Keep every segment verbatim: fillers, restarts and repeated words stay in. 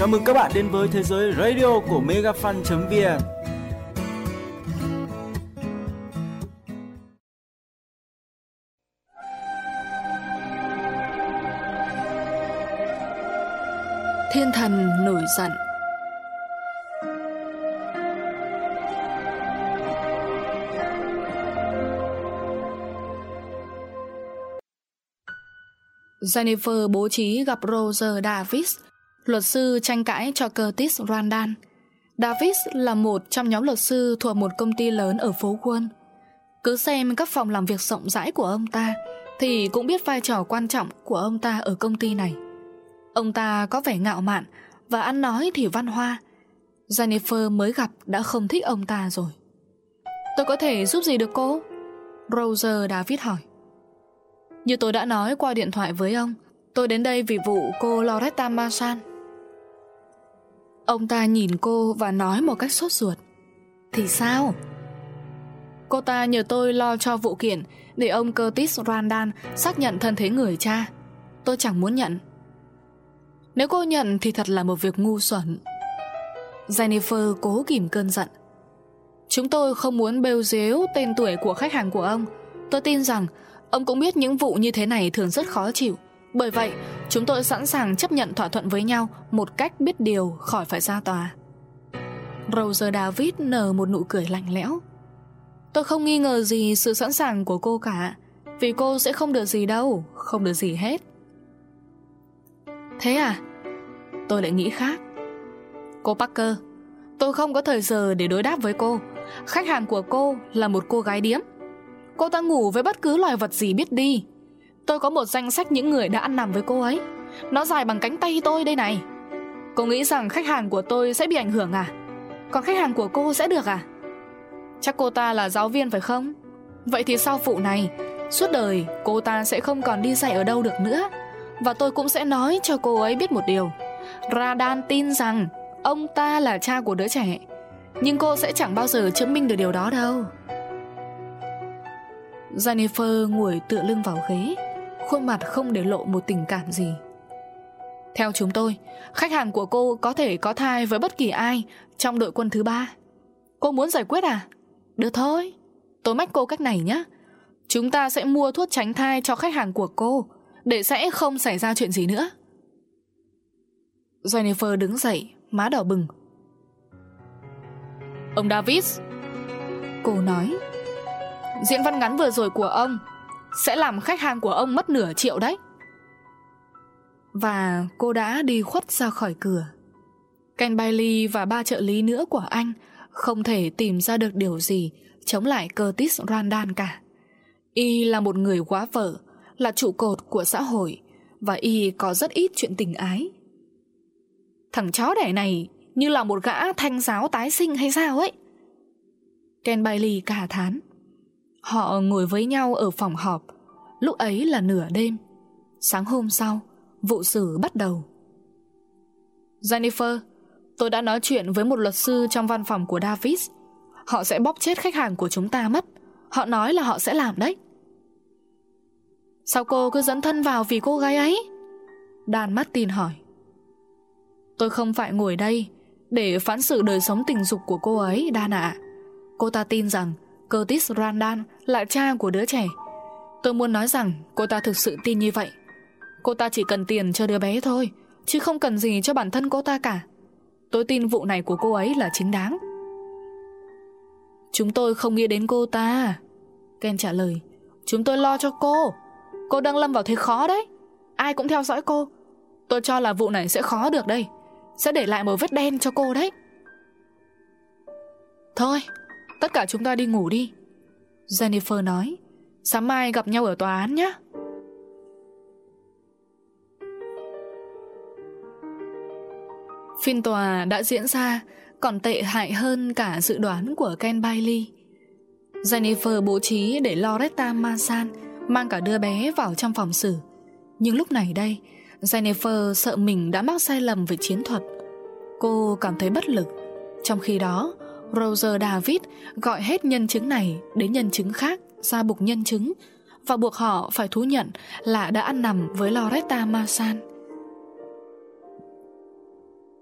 Chào mừng các bạn đến với thế giới radio của megafan chấm vn. Thiên thần nổi giận. Jennifer bố trí gặp Roger Davis, luật sư tranh cãi cho Curtis Randall. Davis là một trong nhóm luật sư thuộc một công ty lớn ở phố Wall. Cứ xem các phòng làm việc rộng rãi của ông ta thì cũng biết vai trò quan trọng của ông ta ở công ty này. Ông ta có vẻ ngạo mạn và ăn nói thì văn hoa. Jennifer mới gặp đã không thích ông ta rồi. Tôi có thể giúp gì được cô? Roger Davis hỏi. Như tôi đã nói qua điện thoại với ông, tôi đến đây vì vụ cô Loretta Marsan. Ông ta nhìn cô và nói một cách sốt ruột. Thì sao? Cô ta nhờ tôi lo cho vụ kiện để ông Curtis Randall xác nhận thân thế người cha. Tôi chẳng muốn nhận. Nếu cô nhận thì thật là một việc ngu xuẩn. Jennifer cố kìm cơn giận. Chúng tôi không muốn bêu dếu tên tuổi của khách hàng của ông. Tôi tin rằng ông cũng biết những vụ như thế này thường rất khó chịu. Bởi vậy chúng tôi sẵn sàng chấp nhận thỏa thuận với nhau một cách biết điều khỏi phải ra tòa. Roger Davis nở một nụ cười lạnh lẽo. Tôi không nghi ngờ gì sự sẵn sàng của cô cả, vì cô sẽ không được gì đâu, không được gì hết. Thế à? Tôi lại nghĩ khác. Cô Parker, tôi không có thời giờ để đối đáp với cô. Khách hàng của cô là một cô gái điếm. Cô ta ngủ với bất cứ loài vật gì biết đi. Tôi có một danh sách những người đã ăn nằm với cô ấy. Nó dài bằng cánh tay tôi đây này. Cô nghĩ rằng khách hàng của tôi sẽ bị ảnh hưởng à? Còn khách hàng của cô sẽ được à? Chắc cô ta là giáo viên phải không? Vậy thì sau vụ này, suốt đời cô ta sẽ không còn đi dạy ở đâu được nữa. Và tôi cũng sẽ nói cho cô ấy biết một điều. Randall tin rằng ông ta là cha của đứa trẻ, nhưng cô sẽ chẳng bao giờ chứng minh được điều đó đâu. Jennifer ngồi tựa lưng vào ghế, khuôn mặt không để lộ một tình cảm gì. Theo chúng tôi, khách hàng của cô có thể có thai với bất kỳ ai trong đội quân thứ ba. Cô muốn giải quyết à? Được thôi, tôi mách cô cách này nhé. Chúng ta sẽ mua thuốc tránh thai cho khách hàng của cô, để sẽ không xảy ra chuyện gì nữa. Jennifer đứng dậy, má đỏ bừng. Ông Davis, cô nói, diễn văn ngắn vừa rồi của ông sẽ làm khách hàng của ông mất nửa triệu đấy. Và cô đã đi khuất ra khỏi cửa. Ken Bailey và ba trợ lý nữa của anh không thể tìm ra được điều gì chống lại Curtis Randall cả. Y là một người quá vợ, là trụ cột của xã hội, và y có rất ít chuyện tình ái. Thằng chó đẻ này như là một gã thanh giáo tái sinh hay sao ấy. Ken Bailey cả thán. Họ ngồi với nhau ở phòng họp. Lúc ấy là nửa đêm. Sáng hôm sau, vụ xử bắt đầu. Jennifer, tôi đã nói chuyện với một luật sư trong văn phòng của Davis. Họ sẽ bóp chết khách hàng của chúng ta mất. Họ nói là họ sẽ làm đấy. Sao cô cứ dẫn thân vào vì cô gái ấy? Dan Martin hỏi. Tôi không phải ngồi đây để phán xử đời sống tình dục của cô ấy, Dan ạ. Cô ta tin rằng Curtis Randall là cha của đứa trẻ. Tôi muốn nói rằng cô ta thực sự tin như vậy. Cô ta chỉ cần tiền cho đứa bé thôi, chứ không cần gì cho bản thân cô ta cả. Tôi tin vụ này của cô ấy là chính đáng. Chúng tôi không nghĩ đến cô ta, Ken trả lời. Chúng tôi lo cho cô. Cô đang lâm vào thế khó đấy. Ai cũng theo dõi cô. Tôi cho là vụ này sẽ khó được đây. Sẽ để lại một vết đen cho cô đấy. Thôi, tất cả chúng ta đi ngủ đi, Jennifer nói. Sáng mai gặp nhau ở tòa án nhé. Phiên tòa đã diễn ra còn tệ hại hơn cả dự đoán của Ken Bailey. Jennifer bố trí để Loretta Marsan mang cả đứa bé vào trong phòng xử. Nhưng lúc này đây, Jennifer sợ mình đã mắc sai lầm về chiến thuật. Cô cảm thấy bất lực. Trong khi đó, Roger Davis gọi hết nhân chứng này đến nhân chứng khác ra buộc nhân chứng và buộc họ phải thú nhận là đã ăn nằm với Loretta Marsan.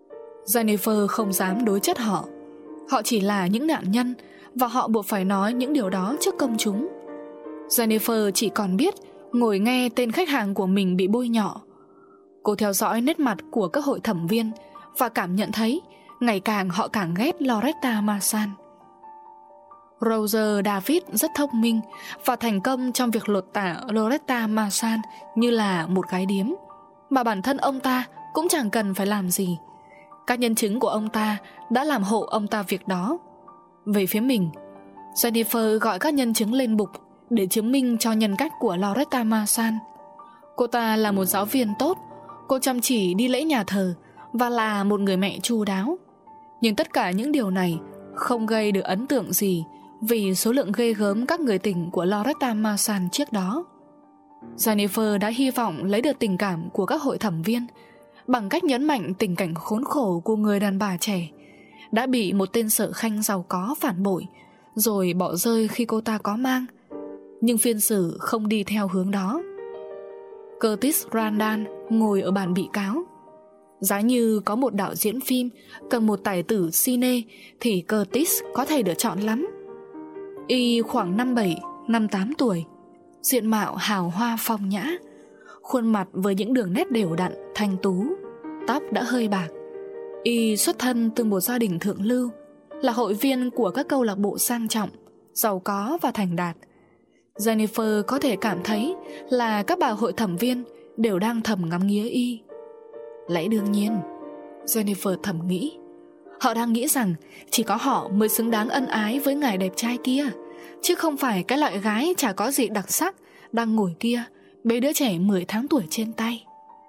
Jennifer không dám đối chất họ. Họ chỉ là những nạn nhân, và họ buộc phải nói những điều đó trước công chúng. Jennifer chỉ còn biết ngồi nghe tên khách hàng của mình bị bôi nhọ. Cô theo dõi nét mặt của các hội thẩm viên và cảm nhận thấy ngày càng họ càng ghét Loretta Marsan. Roger David rất thông minh và thành công trong việc lột tả Loretta Marsan như là một gái điếm, mà bản thân ông ta cũng chẳng cần phải làm gì. Các nhân chứng của ông ta đã làm hộ ông ta việc đó. Về phía mình, Jennifer gọi các nhân chứng lên bục để chứng minh cho nhân cách của Loretta Marsan. Cô ta là một giáo viên tốt, cô chăm chỉ đi lễ nhà thờ và là một người mẹ chu đáo. Nhưng tất cả những điều này không gây được ấn tượng gì vì số lượng ghê gớm các người tình của Loretta Marsan trước đó. Jennifer đã hy vọng lấy được tình cảm của các hội thẩm viên bằng cách nhấn mạnh tình cảnh khốn khổ của người đàn bà trẻ đã bị một tên sở khanh giàu có phản bội rồi bỏ rơi khi cô ta có mang. Nhưng phiên xử không đi theo hướng đó. Curtis Randall ngồi ở bàn bị cáo. Giá như có một đạo diễn phim cần một tài tử cine thì Curtis có thể được chọn lắm. Y khoảng năm bảy, năm tám tuổi, diện mạo hào hoa phong nhã, khuôn mặt với những đường nét đều đặn, thanh tú, tóc đã hơi bạc. Y xuất thân từ một gia đình thượng lưu, là hội viên của các câu lạc bộ sang trọng, giàu có và thành đạt. Jennifer có thể cảm thấy là các bà hội thẩm viên đều đang thầm ngắm nghía Y. Lẽ đương nhiên, Jennifer thầm nghĩ, họ đang nghĩ rằng chỉ có họ mới xứng đáng ân ái với ngài đẹp trai kia, chứ không phải cái loại gái chả có gì đặc sắc đang ngồi kia bế đứa trẻ mười tháng tuổi trên tay.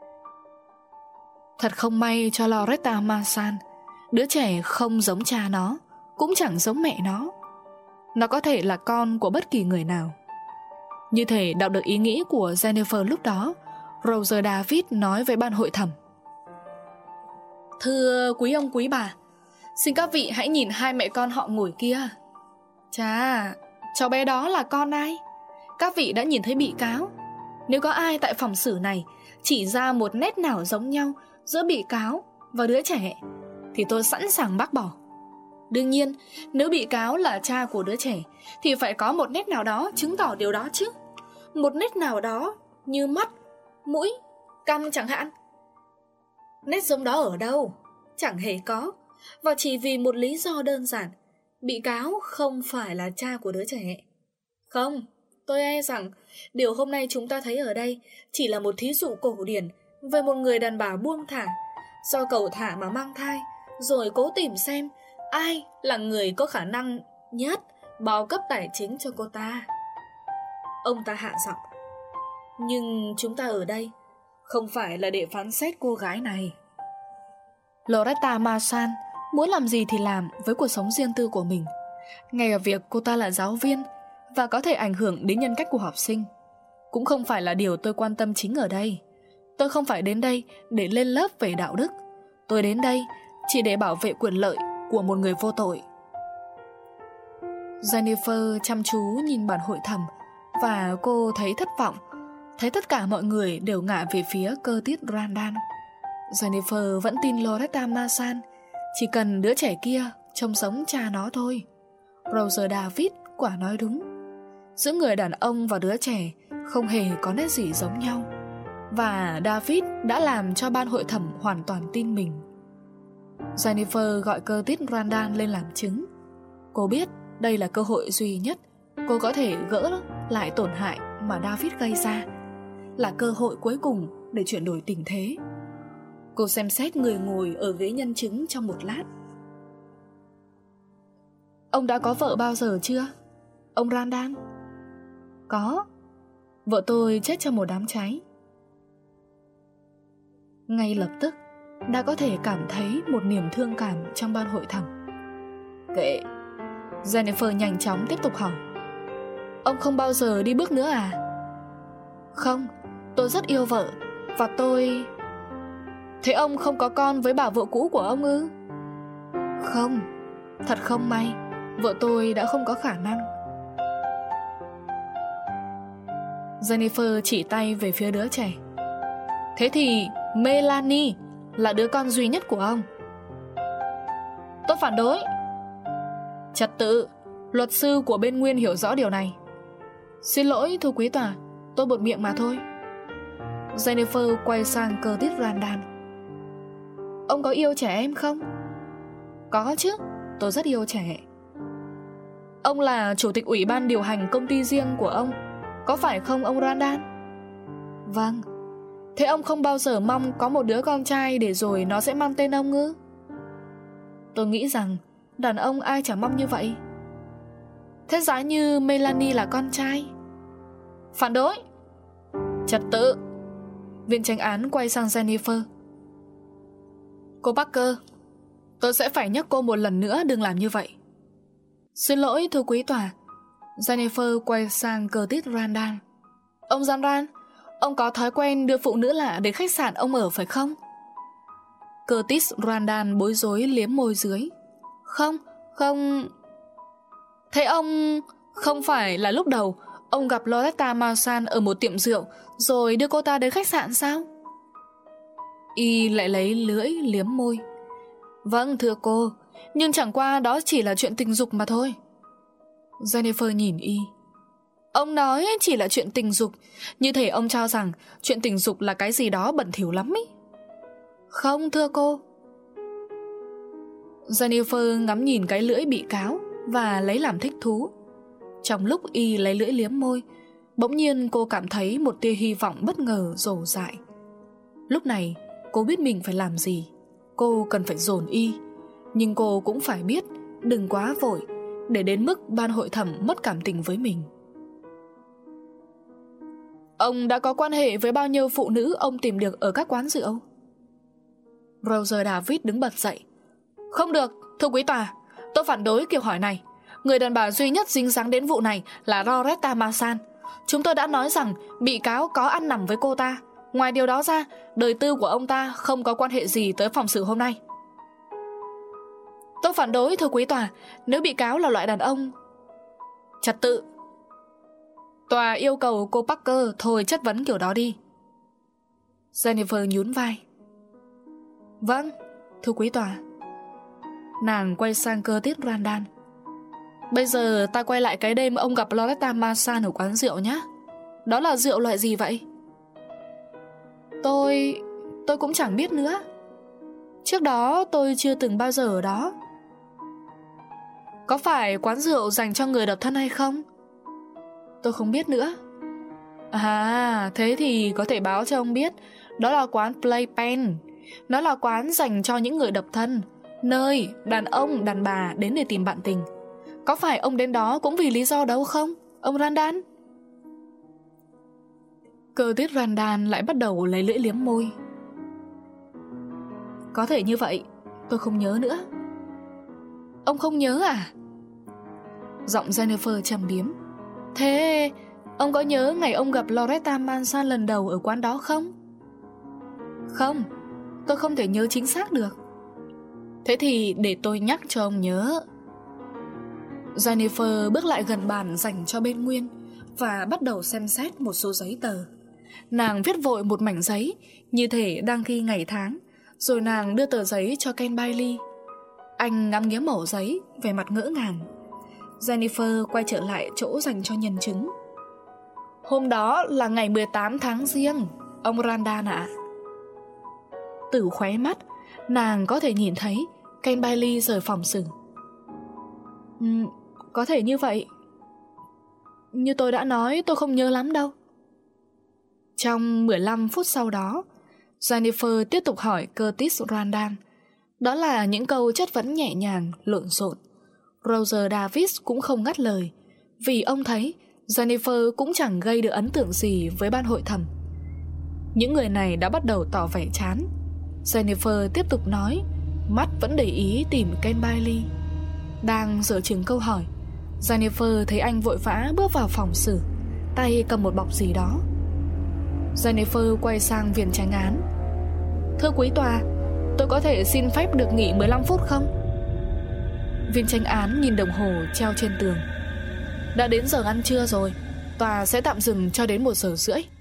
Thật không may cho Loretta Marsan, đứa trẻ không giống cha nó, cũng chẳng giống mẹ nó. Nó có thể là con của bất kỳ người nào. Như thể đọc được ý nghĩ của Jennifer lúc đó, Roger David nói với ban hội thẩm: Thưa quý ông quý bà, xin các vị hãy nhìn hai mẹ con họ ngồi kia. Chà, cháu bé đó là con ai? Các vị đã nhìn thấy bị cáo. Nếu có ai tại phòng xử này chỉ ra một nét nào giống nhau giữa bị cáo và đứa trẻ thì tôi sẵn sàng bác bỏ. Đương nhiên, nếu bị cáo là cha của đứa trẻ thì phải có một nét nào đó chứng tỏ điều đó chứ. Một nét nào đó như mắt, mũi, cằm chẳng hạn. Nét giống đó ở đâu? Chẳng hề có. Và chỉ vì một lý do đơn giản, bị cáo không phải là cha của đứa trẻ. Không, tôi e rằng điều hôm nay chúng ta thấy ở đây chỉ là một thí dụ cổ điển về một người đàn bà buông thả, do cầu thả mà mang thai, rồi cố tìm xem ai là người có khả năng nhất bao cấp tài chính cho cô ta. Ông ta hạ giọng: Nhưng chúng ta ở đây không phải là để phán xét cô gái này. Loretta Marsan muốn làm gì thì làm với cuộc sống riêng tư của mình, ngay cả việc cô ta là giáo viên và có thể ảnh hưởng đến nhân cách của học sinh. Cũng không phải là điều tôi quan tâm chính ở đây. Tôi không phải đến đây để lên lớp về đạo đức. Tôi đến đây chỉ để bảo vệ quyền lợi của một người vô tội. Jennifer chăm chú nhìn bản hội thẩm và cô thấy thất vọng, thấy tất cả mọi người đều ngả về phía Curtis Randall. Jennifer vẫn tin Loretta Marsan, chỉ cần đứa trẻ kia trông giống cha nó thôi. Roger David quả nói đúng. Giữa người đàn ông và đứa trẻ không hề có nét gì giống nhau, và David đã làm cho ban hội thẩm hoàn toàn tin mình. Jennifer gọi Curtis Randall lên làm chứng. Cô biết đây là cơ hội duy nhất cô có thể gỡ lại tổn hại mà David gây ra, là cơ hội cuối cùng để chuyển đổi tình thế. Cô xem xét người ngồi ở ghế nhân chứng trong một lát. Ông đã có vợ bao giờ chưa, ông Randall? Có. Vợ tôi chết trong một đám cháy. Ngay lập tức đã có thể cảm thấy một niềm thương cảm trong ban hội thẩm. Kệ. Jennifer nhanh chóng tiếp tục hỏi: Ông không bao giờ đi bước nữa à? Không, tôi rất yêu vợ. Và tôi... Thế ông không có con với bà vợ cũ của ông ư? Không, thật không may, vợ tôi đã không có khả năng. Jennifer chỉ tay về phía đứa trẻ. Thế thì Melanie là đứa con duy nhất của ông? Tôi phản đối. Trật tự, luật sư của bên Nguyên hiểu rõ điều này. Xin lỗi thưa quý tòa, tôi buột miệng mà thôi. Jennifer quay sang Curtis Randall. Ông có yêu trẻ em không? Có chứ, tôi rất yêu trẻ. Ông là chủ tịch ủy ban điều hành công ty riêng của ông, có phải không ông Randall? Vâng. Thế ông không bao giờ mong có một đứa con trai để rồi nó sẽ mang tên ông ư? Tôi nghĩ rằng đàn ông ai chẳng mong như vậy. Thế giá như Melanie là con trai? Phản đối. Trật tự. Viên chánh án quay sang Jennifer. Cô Parker, tôi sẽ phải nhắc cô một lần nữa đừng làm như vậy. Xin lỗi thưa quý tòa. Jennifer quay sang Curtis Randall. Ông Randall, ông có thói quen đưa phụ nữ lạ đến khách sạn ông ở phải không? Curtis Randall bối rối liếm môi dưới. Không, không. Thế ông... Không phải là lúc đầu ông gặp Loretta Marsan ở một tiệm rượu rồi đưa cô ta đến khách sạn sao? Y lại lấy lưỡi liếm môi. Vâng thưa cô, nhưng chẳng qua đó chỉ là chuyện tình dục mà thôi. Jennifer nhìn Y. Ông nói chỉ là chuyện tình dục, như thể ông cho rằng chuyện tình dục là cái gì đó bẩn thỉu lắm ý. Không thưa cô. Jennifer ngắm nhìn cái lưỡi bị cáo và lấy làm thích thú. Trong lúc Y lấy lưỡi liếm môi, bỗng nhiên cô cảm thấy một tia hy vọng bất ngờ rổ rại. Lúc này cô biết mình phải làm gì. Cô cần phải dồn Y, nhưng cô cũng phải biết đừng quá vội, để đến mức ban hội thẩm mất cảm tình với mình. Ông đã có quan hệ với bao nhiêu phụ nữ ông tìm được ở các quán rượu? Roger David đứng bật dậy. Không được, thưa quý tòa, tôi phản đối kiểu hỏi này. Người đàn bà duy nhất dính dáng đến vụ này là Loretta Marsan. Chúng tôi đã nói rằng bị cáo có ăn nằm với cô ta. Ngoài điều đó ra, đời tư của ông ta không có quan hệ gì tới phòng xử hôm nay. Tôi phản đối thưa quý tòa. Nếu bị cáo là loại đàn ông... Trật tự. Tòa yêu cầu cô Parker thôi chất vấn kiểu đó đi. Jennifer nhún vai. Vâng, thưa quý tòa. Nàng quay sang Curtis Randall. Bây giờ ta quay lại cái đêm ông gặp Loretta Marsan ở quán rượu nhé. Đó là rượu loại gì vậy? Tôi... tôi cũng chẳng biết nữa. Trước đó tôi chưa từng bao giờ ở đó. Có phải quán rượu dành cho người độc thân hay không? Tôi không biết nữa. À, thế thì có thể báo cho ông biết. Đó là quán Playpen. Nó là quán dành cho những người độc thân, nơi đàn ông, đàn bà đến để tìm bạn tình. Có phải ông đến đó cũng vì lý do đâu không, ông Randall? Curtis Randall lại bắt đầu lấy lưỡi liếm môi. Có thể như vậy, tôi không nhớ nữa. Ông không nhớ à? Giọng Jennifer trầm biếm. Thế ông có nhớ ngày ông gặp Loretta Marsan lần đầu ở quán đó không? Không, tôi không thể nhớ chính xác được. Thế thì để tôi nhắc cho ông nhớ. Jennifer bước lại gần bàn dành cho bên Nguyên và bắt đầu xem xét một số giấy tờ. Nàng viết vội một mảnh giấy, như thể đang ghi ngày tháng. Rồi nàng đưa tờ giấy cho Ken Bailey. Anh ngắm nghía mẩu giấy, vẻ mặt ngỡ ngàng. Jennifer quay trở lại chỗ dành cho nhân chứng. Hôm đó là ngày mười tám tháng Giêng, ông Randall ạ. Từ khóe mắt, nàng có thể nhìn thấy Ken Bailey rời phòng xử. Ừ, có thể như vậy. Như tôi đã nói, tôi không nhớ lắm đâu. Trong mười lăm phút sau đó, Jennifer tiếp tục hỏi Curtis Randall. Đó là những câu chất vấn nhẹ nhàng, lộn xộn. Roger Davis cũng không ngắt lời, vì ông thấy Jennifer cũng chẳng gây được ấn tượng gì với ban hội thẩm. Những người này đã bắt đầu tỏ vẻ chán. Jennifer tiếp tục nói, mắt vẫn để ý tìm Ken Bailey. Đang dở chừng câu hỏi, Jennifer thấy anh vội vã bước vào phòng xử, tay cầm một bọc gì đó. Jennifer quay sang viên chánh án. Thưa quý tòa, tôi có thể xin phép được nghỉ mười lăm phút không? Viên chánh án nhìn đồng hồ treo trên tường. Đã đến giờ ăn trưa rồi, tòa sẽ tạm dừng cho đến một giờ rưỡi.